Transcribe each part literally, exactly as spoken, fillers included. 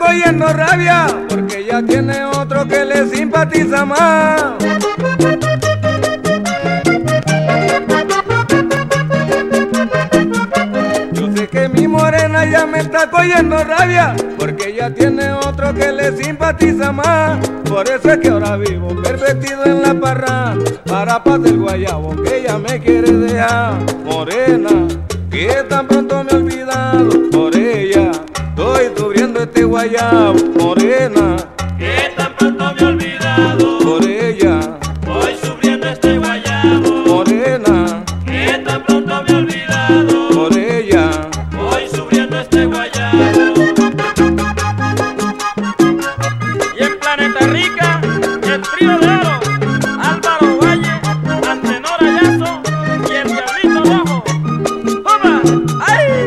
cogiendo rabia, porque ella tiene otro que le simpatiza más. Yo sé que mi morena ya me está cogiendo rabia, porque ella tiene otro que le simpatiza más. Por eso es que ahora vivo pervertido en la parra, para paz del guayabo que ella me quiere dejar. Morena, que tan pronto me he olvidado, por ella estoy sufriendo este guayabo. Morena, que tan pronto me he olvidado, por ella voy sufriendo este guayabo. Morena, Que tan pronto me he olvidado, por ella voy sufriendo este guayabo. Y en Planeta Rica, el trío de oro, Álvaro Valle, Antenor Ayazo y el Diablito Rojo. ¡Toma! ¡Ay!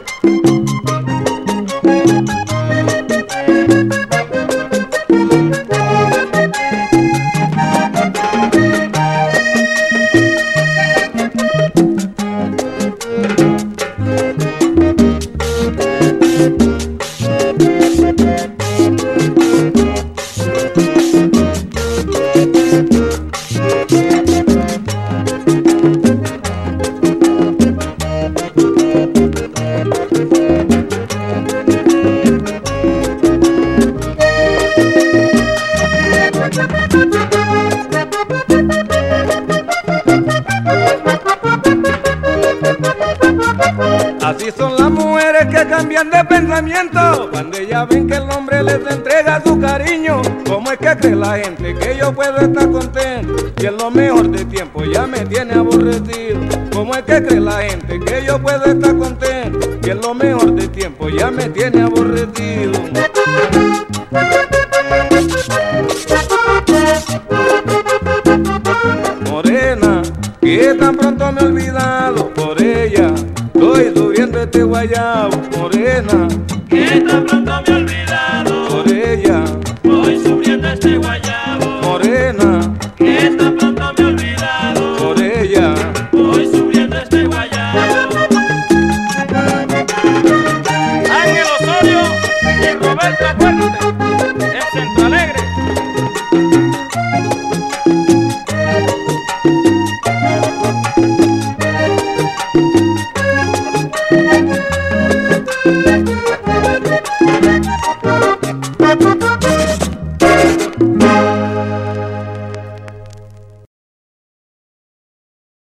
Así son las mujeres que cambian de pensamiento cuando ellas ven que el hombre les entrega su cariño. ¿Cómo es que cree la gente que yo puedo estar contento y en lo mejor de tiempo ya me tiene aborrecido? ¿Cómo es que cree la gente que yo puedo estar contento y en lo mejor de tiempo ya me tiene aborrecido? Morena, que tan pronto me he olvidado, por ella estoy subiendo este guayabo. Morena, Que tan pronto me he